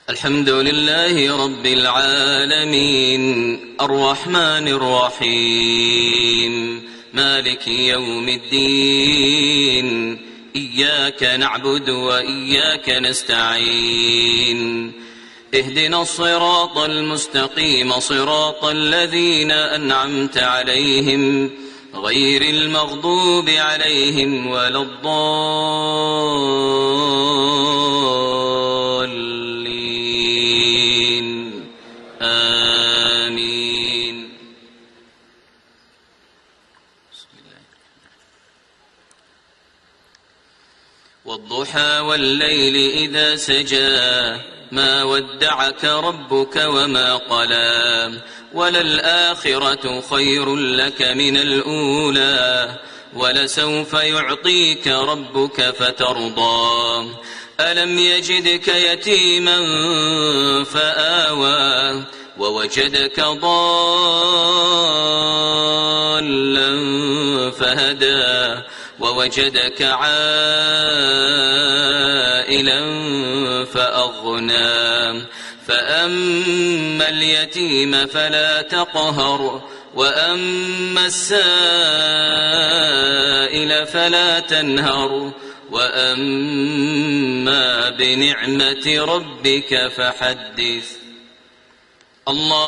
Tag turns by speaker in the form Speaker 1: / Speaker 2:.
Speaker 1: الحمد لله رب العالمين الرحمن الرحيم مالك يوم الدين إياك نعبد وإياك نستعين اهدنا الصراط المستقيم صراط الذين أنعمت عليهم غير المغضوب عليهم ولا الضالين آمين. والضحى والليل إذا سجى ما ودعك ربك وما قلى وللآخرة خير لك من الأولى ولسوف يعطيك ربك فترضى ألم يجدك يتيما فآوى ووجدك ضالا فهدى ووجدك عائلا فأغنى فأما اليتيم فلا تقهر وأما السائل فلا تنهر وأما بنعمة ربك فحدث. الله